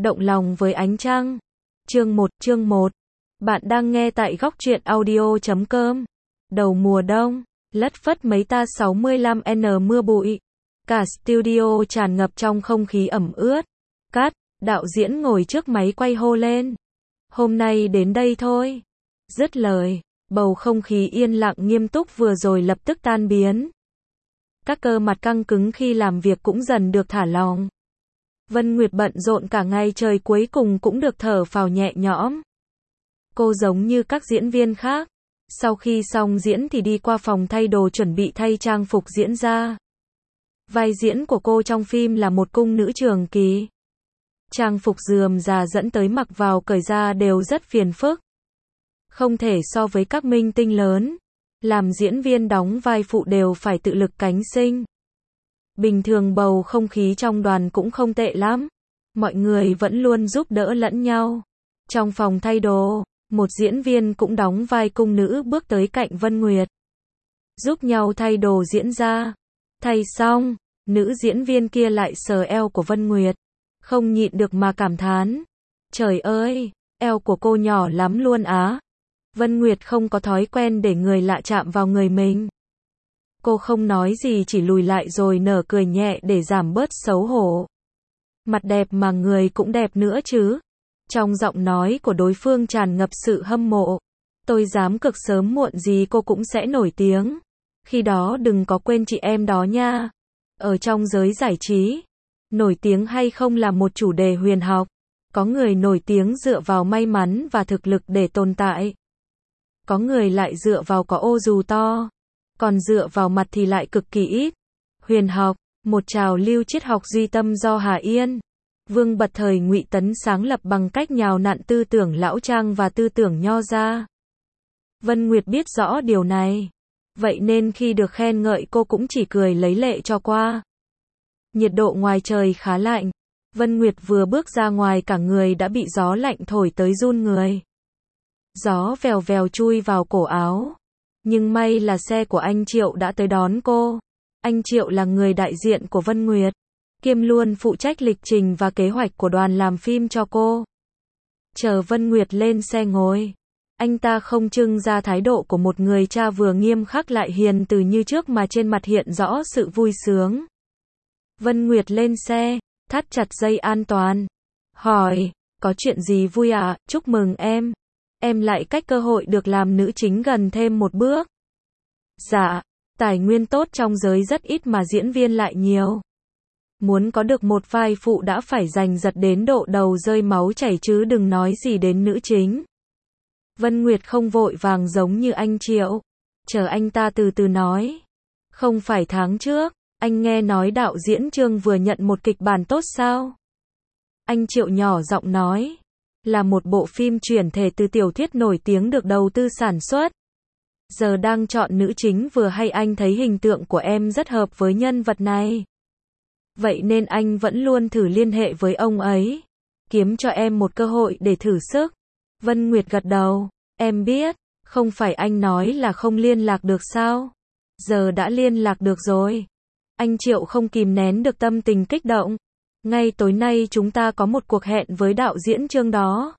Động lòng với ánh trăng. Chương 1. Bạn đang nghe tại góc truyện audio.com. Đầu mùa đông, lất phất mấy ta 65N mưa bụi. Cả studio tràn ngập trong không khí ẩm ướt. Cắt, đạo diễn ngồi trước máy quay hô lên. Hôm nay đến đây thôi. Dứt lời, bầu không khí yên lặng nghiêm túc vừa rồi lập tức tan biến. Các cơ mặt căng cứng khi làm việc cũng dần được thả lỏng. Vân Nguyệt bận rộn cả ngày trời cuối cùng cũng được thở phào nhẹ nhõm. Cô giống như các diễn viên khác, sau khi xong diễn thì đi qua phòng thay đồ chuẩn bị thay trang phục diễn ra. Vai diễn của cô trong phim là một cung nữ trường kỳ. Trang phục rườm rà dẫn tới mặc vào cởi ra đều rất phiền phức. Không thể so với các minh tinh lớn. Làm diễn viên đóng vai phụ đều phải tự lực cánh sinh. Bình thường bầu không khí trong đoàn cũng không tệ lắm. Mọi người vẫn luôn giúp đỡ lẫn nhau. Trong phòng thay đồ, một diễn viên cũng đóng vai cung nữ bước tới cạnh Vân Nguyệt. Giúp nhau thay đồ diễn ra. Thay xong, nữ diễn viên kia lại sờ eo của Vân Nguyệt. Không nhịn được mà cảm thán. Trời ơi, eo của cô nhỏ lắm luôn á. Vân Nguyệt không có thói quen để người lạ chạm vào người mình. Cô không nói gì chỉ lùi lại rồi nở cười nhẹ để giảm bớt xấu hổ. Mặt đẹp mà người cũng đẹp nữa chứ. Trong giọng nói của đối phương tràn ngập sự hâm mộ. Tôi dám cực sớm muộn gì cô cũng sẽ nổi tiếng. Khi đó đừng có quên chị em đó nha. Ở trong giới giải trí, nổi tiếng hay không là một chủ đề huyền học. Có người nổi tiếng dựa vào may mắn và thực lực để tồn tại. Có người lại dựa vào có ô dù to. Còn dựa vào mặt thì lại cực kỳ ít. Huyền học, một trào lưu triết học duy tâm do Hà Yên, Vương Bật thời Ngụy Tấn sáng lập bằng cách nhào nặn tư tưởng lão trang và tư tưởng nho gia. Vân Nguyệt biết rõ điều này. Vậy nên khi được khen ngợi cô cũng chỉ cười lấy lệ cho qua. Nhiệt độ ngoài trời khá lạnh. Vân Nguyệt vừa bước ra ngoài cả người đã bị gió lạnh thổi tới run người. Gió vèo vèo chui vào cổ áo. Nhưng may là xe của anh Triệu đã tới đón cô. Anh Triệu là người đại diện của Vân Nguyệt, kiêm luôn phụ trách lịch trình và kế hoạch của đoàn làm phim cho cô. Chờ Vân Nguyệt lên xe ngồi, anh ta không trưng ra thái độ của một người cha vừa nghiêm khắc lại hiền từ như trước mà trên mặt hiện rõ sự vui sướng. Vân Nguyệt lên xe, thắt chặt dây an toàn. Hỏi, có chuyện gì vui à? Chúc mừng em. Em lại cách cơ hội được làm nữ chính gần thêm một bước. Dạ, tài nguyên tốt trong giới rất ít mà diễn viên lại nhiều. Muốn có được một vai phụ đã phải giành giật đến độ đầu rơi máu chảy chứ đừng nói gì đến nữ chính. Vân Nguyệt không vội vàng giống như anh Triệu. Chờ anh ta từ từ nói. Không phải tháng trước, anh nghe nói đạo diễn Trương vừa nhận một kịch bản tốt sao? Anh Triệu nhỏ giọng nói. Là một bộ phim chuyển thể từ tiểu thuyết nổi tiếng được đầu tư sản xuất. Giờ đang chọn nữ chính vừa hay anh thấy hình tượng của em rất hợp với nhân vật này. Vậy nên anh vẫn luôn thử liên hệ với ông ấy. Kiếm cho em một cơ hội để thử sức. Vân Nguyệt gật đầu. Em biết, không phải anh nói là không liên lạc được sao? Giờ đã liên lạc được rồi. Anh Triệu không kìm nén được tâm tình kích động. Ngay tối nay chúng ta có một cuộc hẹn với đạo diễn Trương đó.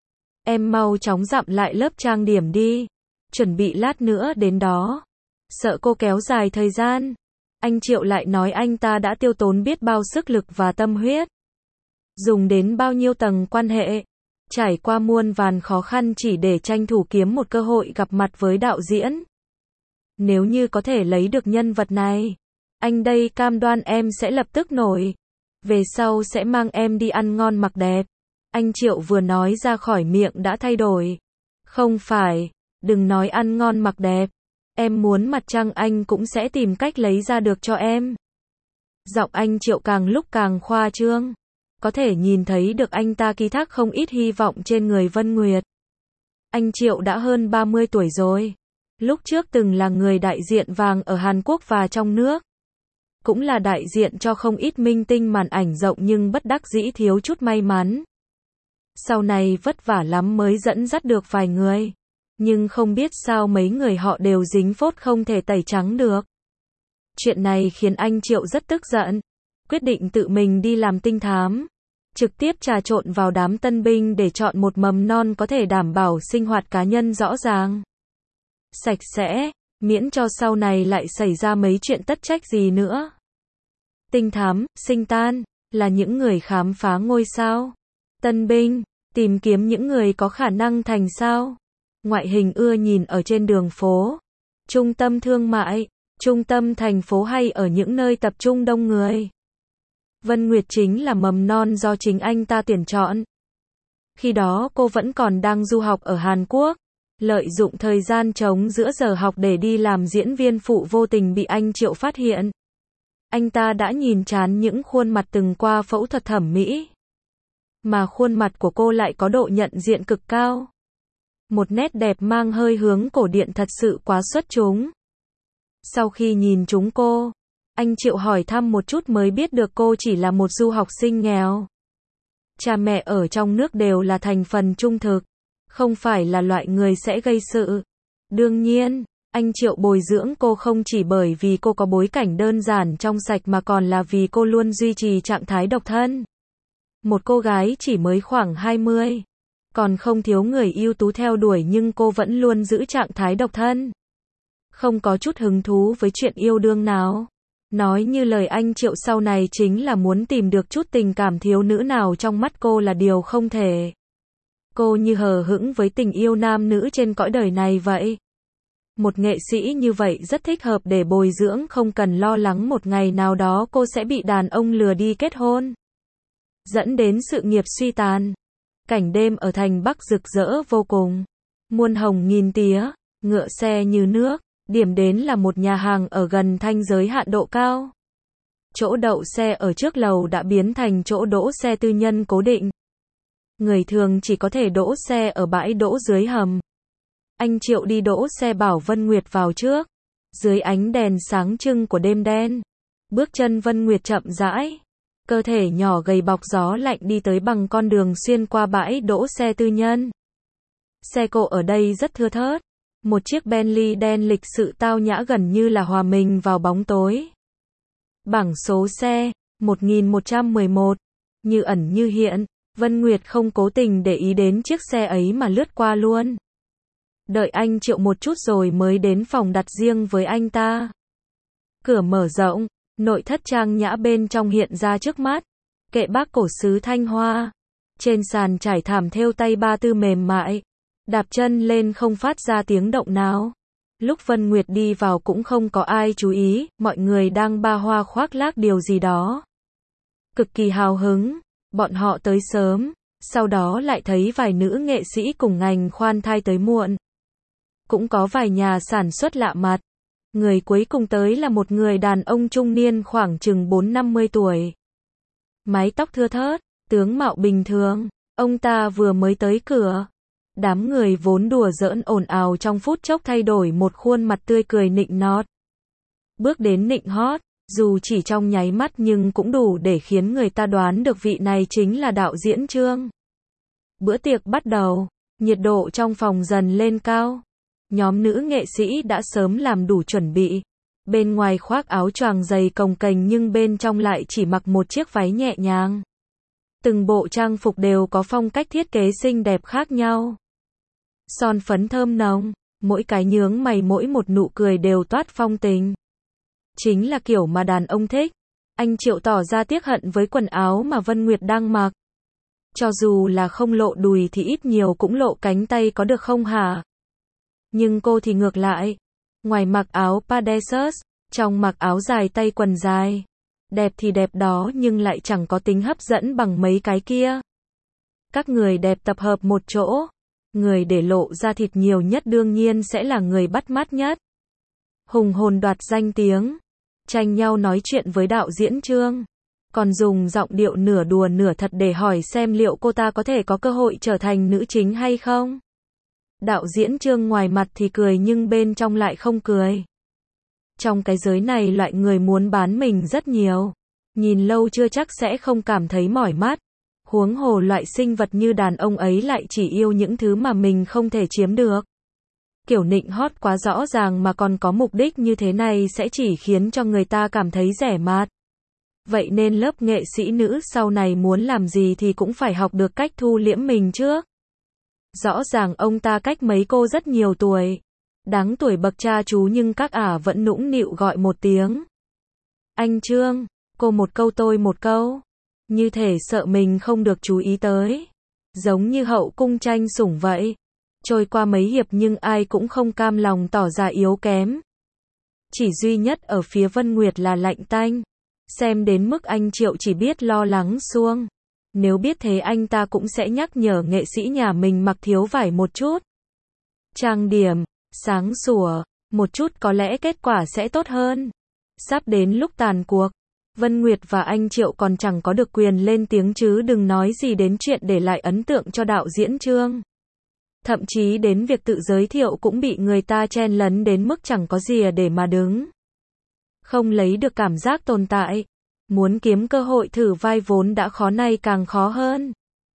Em mau chóng dặm lại lớp trang điểm đi. Chuẩn bị lát nữa đến đó. Sợ cô kéo dài thời gian. Anh Triệu lại nói anh ta đã tiêu tốn biết bao sức lực và tâm huyết. Dùng đến bao nhiêu tầng quan hệ. Trải qua muôn vàn khó khăn chỉ để tranh thủ kiếm một cơ hội gặp mặt với đạo diễn. Nếu như có thể lấy được nhân vật này, anh đây cam đoan em sẽ lập tức nổi. Về sau sẽ mang em đi ăn ngon mặc đẹp. Anh Triệu vừa nói ra khỏi miệng đã thay đổi. Không phải, đừng nói ăn ngon mặc đẹp. Em muốn mặt trăng anh cũng sẽ tìm cách lấy ra được cho em. Giọng anh Triệu càng lúc càng khoa trương. Có thể nhìn thấy được anh ta ký thác không ít hy vọng trên người Vân Nguyệt. Anh Triệu đã hơn 30 tuổi rồi. Lúc trước từng là người đại diện vàng ở Hàn Quốc và trong nước. Cũng là đại diện cho không ít minh tinh màn ảnh rộng nhưng bất đắc dĩ thiếu chút may mắn. Sau này vất vả lắm mới dẫn dắt được vài người. Nhưng không biết sao mấy người họ đều dính phốt không thể tẩy trắng được. Chuyện này khiến anh Triệu rất tức giận. Quyết định tự mình đi làm tinh thám. trực tiếp trà trộn vào đám tân binh để chọn một mầm non có thể đảm bảo sinh hoạt cá nhân rõ ràng, sạch sẽ, miễn cho sau này lại xảy ra mấy chuyện tất trách gì nữa. Tinh thám, sinh tan, là những người khám phá ngôi sao. Tân binh, tìm kiếm những người có khả năng thành sao. Ngoại hình ưa nhìn ở trên đường phố, trung tâm thương mại, trung tâm thành phố hay ở những nơi tập trung đông người. Vân Nguyệt chính là mầm non do chính anh ta tuyển chọn. Khi đó cô vẫn còn đang du học ở Hàn Quốc, lợi dụng thời gian trống giữa giờ học để đi làm diễn viên phụ, vô tình bị anh Triệu phát hiện. Anh ta đã nhìn chán những khuôn mặt từng qua phẫu thuật thẩm mỹ. Mà khuôn mặt của cô lại có độ nhận diện cực cao. Một nét đẹp mang hơi hướng cổ điển thật sự quá xuất chúng. Sau khi nhìn chúng cô, anh Triệu hỏi thăm một chút mới biết được cô chỉ là một du học sinh nghèo. Cha mẹ ở trong nước đều là thành phần trung thực, không phải là loại người sẽ gây sự. Đương nhiên, anh Triệu bồi dưỡng cô không chỉ bởi vì cô có bối cảnh đơn giản trong sạch mà còn là vì cô luôn duy trì trạng thái độc thân. Một cô gái chỉ mới khoảng 20, còn không thiếu người ưu tú theo đuổi nhưng cô vẫn luôn giữ trạng thái độc thân. Không có chút hứng thú với chuyện yêu đương nào. Nói như lời anh Triệu sau này chính là muốn tìm được chút tình cảm thiếu nữ nào trong mắt cô là điều không thể. Cô như hờ hững với tình yêu nam nữ trên cõi đời này vậy. Một nghệ sĩ như vậy rất thích hợp để bồi dưỡng, không cần lo lắng một ngày nào đó cô sẽ bị đàn ông lừa đi kết hôn, dẫn đến sự nghiệp suy tàn. Cảnh đêm ở thành Bắc rực rỡ vô cùng. Muôn hồng nghìn tía, ngựa xe như nước. Điểm đến là một nhà hàng ở gần thanh giới hạn độ cao. Chỗ đậu xe ở trước lầu đã biến thành chỗ đỗ xe tư nhân cố định. Người thường chỉ có thể đỗ xe ở bãi đỗ dưới hầm. Anh Triệu đi đỗ xe bảo Vân Nguyệt vào trước. Dưới ánh đèn sáng trưng của đêm đen, bước chân Vân Nguyệt chậm rãi. Cơ thể nhỏ gầy bọc gió lạnh đi tới bằng con đường xuyên qua bãi đỗ xe tư nhân. Xe cộ ở đây rất thưa thớt. Một chiếc Bentley đen lịch sự tao nhã gần như là hòa mình vào bóng tối. Bảng số xe 1111, như ẩn như hiện. Vân Nguyệt không cố tình để ý đến chiếc xe ấy mà lướt qua luôn. Đợi anh Triệu một chút rồi mới đến phòng đặt riêng với anh ta. Cửa mở rộng, nội thất trang nhã bên trong hiện ra trước mắt. Kệ bác cổ sứ Thanh Hoa. Trên sàn trải thảm thêu tay ba tư mềm mại. Đạp chân lên không phát ra tiếng động nào. Lúc Vân Nguyệt đi vào cũng không có ai chú ý, mọi người đang ba hoa khoác lác điều gì đó. Cực kỳ hào hứng, bọn họ tới sớm, sau đó lại thấy vài nữ nghệ sĩ cùng ngành khoan thai tới muộn. Cũng có vài nhà sản xuất lạ mặt. Người cuối cùng tới là một người đàn ông trung niên khoảng chừng 4-50 tuổi. Mái tóc thưa thớt, tướng mạo bình thường, ông ta vừa mới tới cửa. Đám người vốn đùa giỡn ồn ào trong phút chốc thay đổi một khuôn mặt tươi cười nịnh nọt. Bước đến nịnh hót, dù chỉ trong nháy mắt nhưng cũng đủ để khiến người ta đoán được vị này chính là đạo diễn Trương. Bữa tiệc bắt đầu, nhiệt độ trong phòng dần lên cao. Nhóm nữ nghệ sĩ đã sớm làm đủ chuẩn bị. Bên ngoài khoác áo choàng dày cồng kềnh nhưng bên trong lại chỉ mặc một chiếc váy nhẹ nhàng. Từng bộ trang phục đều có phong cách thiết kế xinh đẹp khác nhau. Son phấn thơm nồng, mỗi cái nhướng mày mỗi một nụ cười đều toát phong tình. Chính là kiểu mà đàn ông thích. Anh Triệu tỏ ra tiếc hận với quần áo mà Vân Nguyệt đang mặc. Cho dù là không lộ đùi thì ít nhiều cũng lộ cánh tay có được không hả? Nhưng cô thì ngược lại. Ngoài mặc áo padesus, trong mặc áo dài tay quần dài. Đẹp thì đẹp đó nhưng lại chẳng có tính hấp dẫn bằng mấy cái kia. Các người đẹp tập hợp một chỗ. Người để lộ ra thịt nhiều nhất đương nhiên sẽ là người bắt mắt nhất. Hùng hồn đoạt danh tiếng. Tranh nhau nói chuyện với đạo diễn Trương. Còn dùng giọng điệu nửa đùa nửa thật để hỏi xem liệu cô ta có thể có cơ hội trở thành nữ chính hay không. Đạo diễn Trương ngoài mặt thì cười nhưng bên trong lại không cười. Trong cái giới này loại người muốn bán mình rất nhiều. Nhìn lâu chưa chắc sẽ không cảm thấy mỏi mắt. Huống hồ loại sinh vật như đàn ông ấy lại chỉ yêu những thứ mà mình không thể chiếm được. Kiểu nịnh hót quá rõ ràng mà còn có mục đích như thế này sẽ chỉ khiến cho người ta cảm thấy rẻ mạt. vậy nên lớp nghệ sĩ nữ sau này muốn làm gì thì cũng phải học được cách thu liễm mình trước. Rõ ràng ông ta cách mấy cô rất nhiều tuổi. Đáng tuổi bậc cha chú nhưng các ả vẫn nũng nịu gọi một tiếng. Anh Trương, cô một câu tôi một câu. Như thể sợ mình không được chú ý tới. Giống như hậu cung tranh sủng vậy. Trôi qua mấy hiệp nhưng ai cũng không cam lòng tỏ ra yếu kém. Chỉ duy nhất ở phía Vân Nguyệt là lạnh tanh. Xem đến mức anh Triệu chỉ biết lo lắng suông. Nếu biết thế anh ta cũng sẽ nhắc nhở nghệ sĩ nhà mình mặc thiếu vải một chút. Trang điểm, sáng sủa, một chút có lẽ kết quả sẽ tốt hơn. Sắp đến lúc tàn cuộc, Vân Nguyệt và anh Triệu còn chẳng có được quyền lên tiếng chứ đừng nói gì đến chuyện để lại ấn tượng cho đạo diễn Trương. Thậm chí đến việc tự giới thiệu cũng bị người ta chen lấn đến mức chẳng có gì để mà đứng. Không lấy được cảm giác tồn tại. Muốn kiếm cơ hội thử vai vốn đã khó nay càng khó hơn.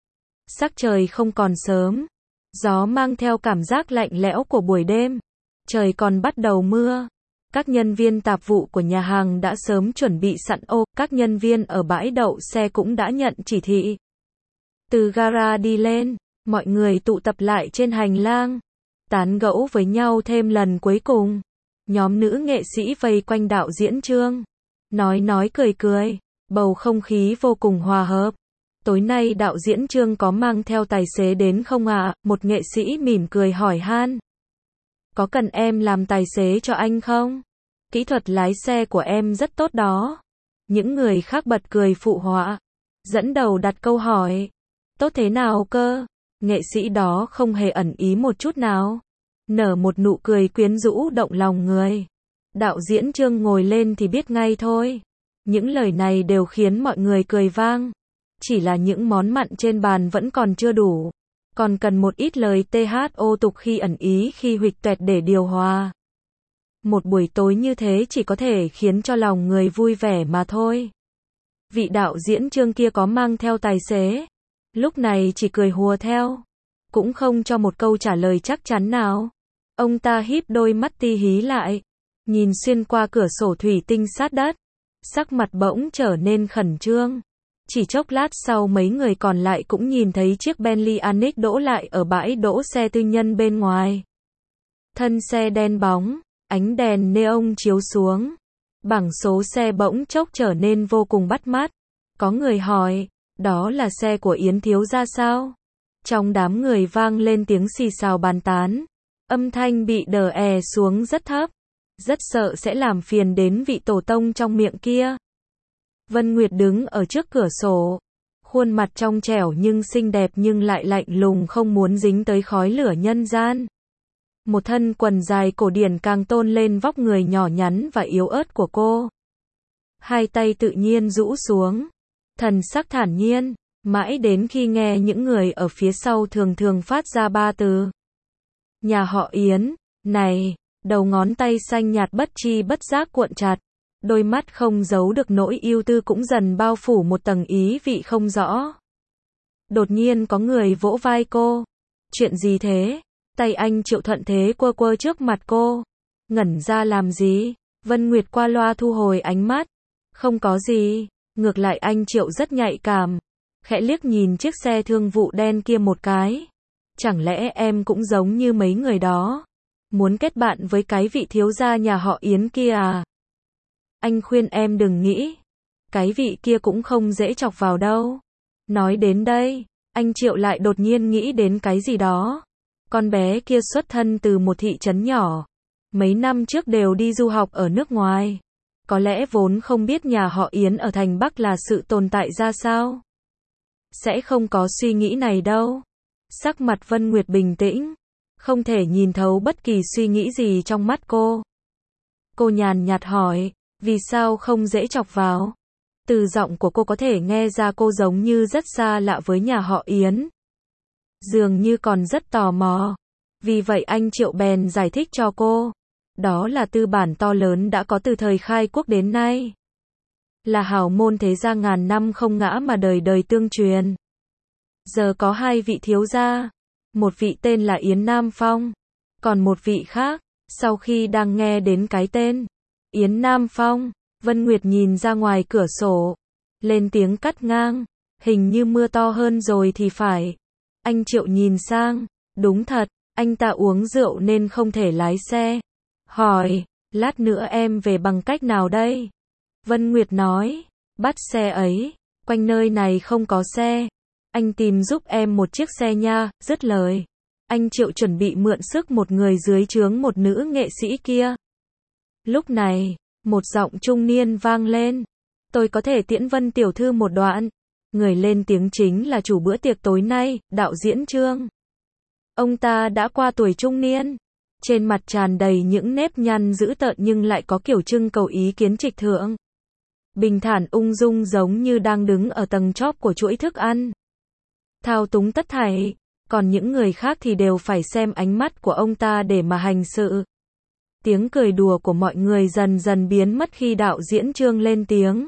Sắc trời không còn sớm. Gió mang theo cảm giác lạnh lẽo của buổi đêm. Trời còn bắt đầu mưa. Các nhân viên tạp vụ của nhà hàng đã sớm chuẩn bị sẵn ô. Các nhân viên ở bãi đậu xe cũng đã nhận chỉ thị. Từ gara đi lên, mọi người tụ tập lại trên hành lang. Tán gẫu với nhau thêm lần cuối cùng. Nhóm nữ nghệ sĩ vây quanh đạo diễn Trương. Nói cười, bầu không khí vô cùng hòa hợp. Tối nay đạo diễn Trương có mang theo tài xế đến không ạ? Một nghệ sĩ mỉm cười hỏi han. Có cần em làm tài xế cho anh không? Kỹ thuật lái xe của em rất tốt đó. Những người khác bật cười phụ họa. Dẫn đầu đặt câu hỏi. Tốt thế nào cơ? Nghệ sĩ đó không hề ẩn ý một chút nào. Nở một nụ cười quyến rũ động lòng người. Đạo diễn Trương ngồi lên thì biết ngay thôi. Những lời này đều khiến mọi người cười vang. Chỉ là những món mặn trên bàn vẫn còn chưa đủ. Còn cần một ít lời thô tục khi ẩn ý khi huỵch toẹt để điều hòa. Một buổi tối như thế chỉ có thể khiến cho lòng người vui vẻ mà thôi. Vị đạo diễn Trương kia có mang theo tài xế. Lúc này chỉ cười hùa theo. Cũng không cho một câu trả lời chắc chắn nào. Ông ta híp đôi mắt ti hí lại. Nhìn xuyên qua cửa sổ thủy tinh sát đất. Sắc mặt bỗng trở nên khẩn trương. Chỉ chốc lát sau mấy người còn lại cũng nhìn thấy chiếc Bentley Annex đỗ lại ở bãi đỗ xe tư nhân bên ngoài. Thân xe đen bóng, ánh đèn neon chiếu xuống. Bảng số xe bỗng chốc trở nên vô cùng bắt mắt. Có người hỏi, đó là xe của Yến thiếu gia sao? Trong đám người vang lên tiếng xì xào bàn tán. Âm thanh bị đè xuống rất thấp. Rất sợ sẽ làm phiền đến vị tổ tông trong miệng kia. Vân Nguyệt đứng ở trước cửa sổ. Khuôn mặt trong trẻo nhưng xinh đẹp nhưng lại lạnh lùng không muốn dính tới khói lửa nhân gian. Một thân quần dài cổ điển càng tôn lên vóc người nhỏ nhắn và yếu ớt của cô. Hai tay tự nhiên rũ xuống. Thần sắc thản nhiên. Mãi đến khi nghe những người ở phía sau thường thường phát ra ba từ. Nhà họ Yến, này, đầu ngón tay xanh nhạt bất chi bất giác cuộn chặt. Đôi mắt không giấu được nỗi ưu tư cũng dần bao phủ một tầng ý vị không rõ. Đột nhiên có người vỗ vai cô. Chuyện gì thế? Tay anh Triệu thuận thế quơ quơ trước mặt cô. Ngẩn ra làm gì? Vân Nguyệt qua loa thu hồi ánh mắt. Không có gì. Ngược lại anh Triệu rất nhạy cảm. Khẽ liếc nhìn chiếc xe thương vụ đen kia một cái. Chẳng lẽ em cũng giống như mấy người đó? Muốn kết bạn với cái vị thiếu gia nhà họ Yến kia à? Anh khuyên em đừng nghĩ. Cái vị kia cũng không dễ chọc vào đâu. Nói đến đây, anh Triệu lại đột nhiên nghĩ đến cái gì đó. Con bé kia xuất thân từ một thị trấn nhỏ. Mấy năm trước đều đi du học ở nước ngoài. Có lẽ vốn không biết nhà họ Yến ở thành Bắc là sự tồn tại ra sao. Sẽ không có suy nghĩ này đâu. Sắc mặt Vân Nguyệt bình tĩnh. Không thể nhìn thấu bất kỳ suy nghĩ gì trong mắt cô. Cô nhàn nhạt hỏi, vì sao không dễ chọc vào? Từ giọng của cô có thể nghe ra cô giống như rất xa lạ với nhà họ Yến. Dường như còn rất tò mò. Vì vậy anh Triệu bèn giải thích cho cô. Đó là tư bản to lớn đã có từ thời khai quốc đến nay. Là hào môn thế gia ngàn năm không ngã mà đời đời tương truyền. Giờ có hai vị thiếu gia. Một vị tên là Yến Nam Phong. Còn một vị khác, sau khi đang nghe đến cái tên Yến Nam Phong, Vân Nguyệt nhìn ra ngoài cửa sổ, lên tiếng cắt ngang, hình như mưa to hơn rồi thì phải. Anh Triệu nhìn sang, đúng thật, anh ta uống rượu nên không thể lái xe. Hỏi, lát nữa em về bằng cách nào đây? Vân Nguyệt nói, bắt xe ấy, quanh nơi này không có xe. Anh tìm giúp em một chiếc xe nha, dứt lời. Anh Triệu chuẩn bị mượn sức một người dưới trướng một nữ nghệ sĩ kia. Lúc này, một giọng trung niên vang lên. Tôi có thể tiễn Vân tiểu thư một đoạn. Người lên tiếng chính là chủ bữa tiệc tối nay, đạo diễn Trương. Ông ta đã qua tuổi trung niên. Trên mặt tràn đầy những nếp nhăn dữ tợn nhưng lại có kiểu trưng cầu ý kiến trịch thượng. Bình thản ung dung giống như đang đứng ở tầng chóp của chuỗi thức ăn. Thao túng tất thảy, còn những người khác thì đều phải xem ánh mắt của ông ta để mà hành sự. Tiếng cười đùa của mọi người dần dần biến mất khi đạo diễn Trương lên tiếng.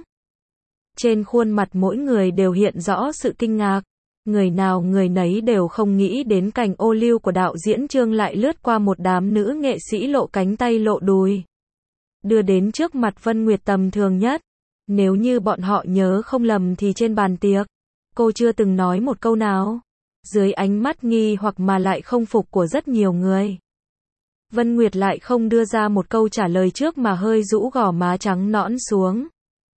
Trên khuôn mặt mỗi người đều hiện rõ sự kinh ngạc. Người nào người nấy đều không nghĩ đến cảnh ô liu của đạo diễn Trương lại lướt qua một đám nữ nghệ sĩ lộ cánh tay lộ đùi. Đưa đến trước mặt Vân Nguyệt tầm thường nhất. Nếu như bọn họ nhớ không lầm thì trên bàn tiệc, cô chưa từng nói một câu nào. Dưới ánh mắt nghi hoặc mà lại không phục của rất nhiều người, Vân Nguyệt lại không đưa ra một câu trả lời trước mà hơi rũ gò má trắng nõn xuống.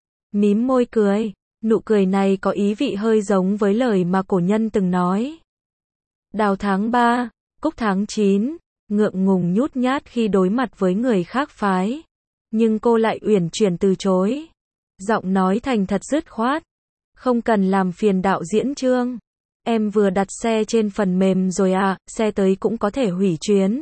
Mím môi cười, nụ cười này có ý vị hơi giống với lời mà cổ nhân từng nói. Đào tháng 3, cúc tháng 9, ngượng ngùng nhút nhát khi đối mặt với người khác phái. Nhưng cô lại uyển chuyển từ chối. Giọng nói thành thật dứt khoát. Không cần làm phiền đạo diễn Trương. Em vừa đặt xe trên phần mềm rồi à, xe tới cũng có thể hủy chuyến.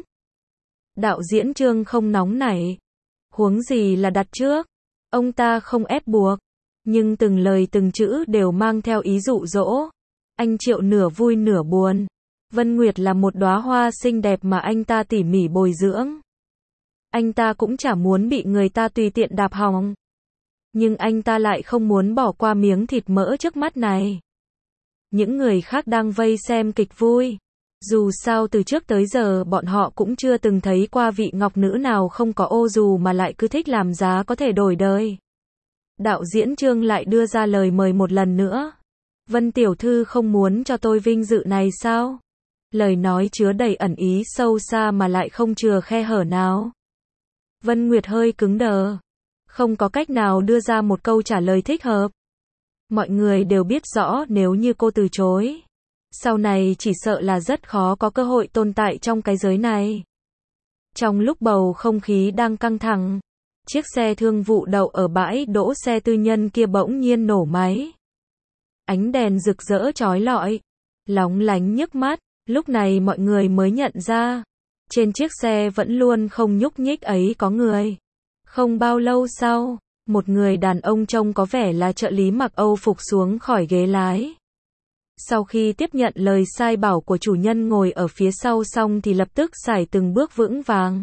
Đạo diễn Trương không nóng nảy. Huống gì là đặt trước. Ông ta không ép buộc. Nhưng từng lời từng chữ đều mang theo ý dụ dỗ. Anh Triệu nửa vui nửa buồn. Vân Nguyệt là một đóa hoa xinh đẹp mà anh ta tỉ mỉ bồi dưỡng. Anh ta cũng chả muốn bị người ta tùy tiện đạp hỏng. Nhưng anh ta lại không muốn bỏ qua miếng thịt mỡ trước mắt này. Những người khác đang vây xem kịch vui. Dù sao từ trước tới giờ bọn họ cũng chưa từng thấy qua vị ngọc nữ nào không có ô dù mà lại cứ thích làm giá có thể đổi đời. Đạo diễn Trương lại đưa ra lời mời một lần nữa. Vân tiểu thư không muốn cho tôi vinh dự này sao? Lời nói chứa đầy ẩn ý sâu xa mà lại không chừa khe hở nào. Vân Nguyệt hơi cứng đờ. Không có cách nào đưa ra một câu trả lời thích hợp. Mọi người đều biết rõ nếu như cô từ chối, sau này chỉ sợ là rất khó có cơ hội tồn tại trong cái giới này. Trong lúc bầu không khí đang căng thẳng, chiếc xe thương vụ đậu ở bãi đỗ xe tư nhân kia bỗng nhiên nổ máy. Ánh đèn rực rỡ chói lọi, lóng lánh nhức mắt, lúc này mọi người mới nhận ra, trên chiếc xe vẫn luôn không nhúc nhích ấy có người. Không bao lâu sau, một người đàn ông trông có vẻ là trợ lý mặc Âu phục xuống khỏi ghế lái. Sau khi tiếp nhận lời sai bảo của chủ nhân ngồi ở phía sau xong thì lập tức sải từng bước vững vàng.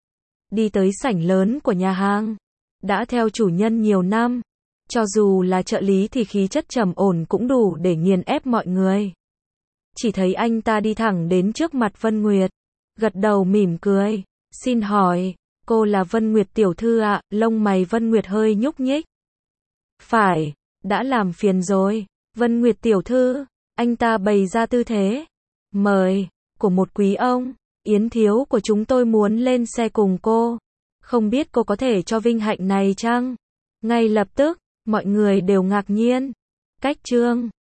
Đi tới sảnh lớn của nhà hàng. Đã theo chủ nhân nhiều năm. Cho dù là trợ lý thì khí chất trầm ổn cũng đủ để nghiền ép mọi người. Chỉ thấy anh ta đi thẳng đến trước mặt Vân Nguyệt. Gật đầu mỉm cười. Xin hỏi, cô là Vân Nguyệt tiểu thư ạ? Lông mày Vân Nguyệt hơi nhúc nhích. Phải, đã làm phiền rồi. Vân Nguyệt tiểu thư, anh ta bày ra tư thế. Mời, của một quý ông. Yến thiếu của chúng tôi muốn lên xe cùng cô. Không biết cô có thể cho vinh hạnh này chăng? Ngay lập tức, mọi người đều ngạc nhiên. Cách Trương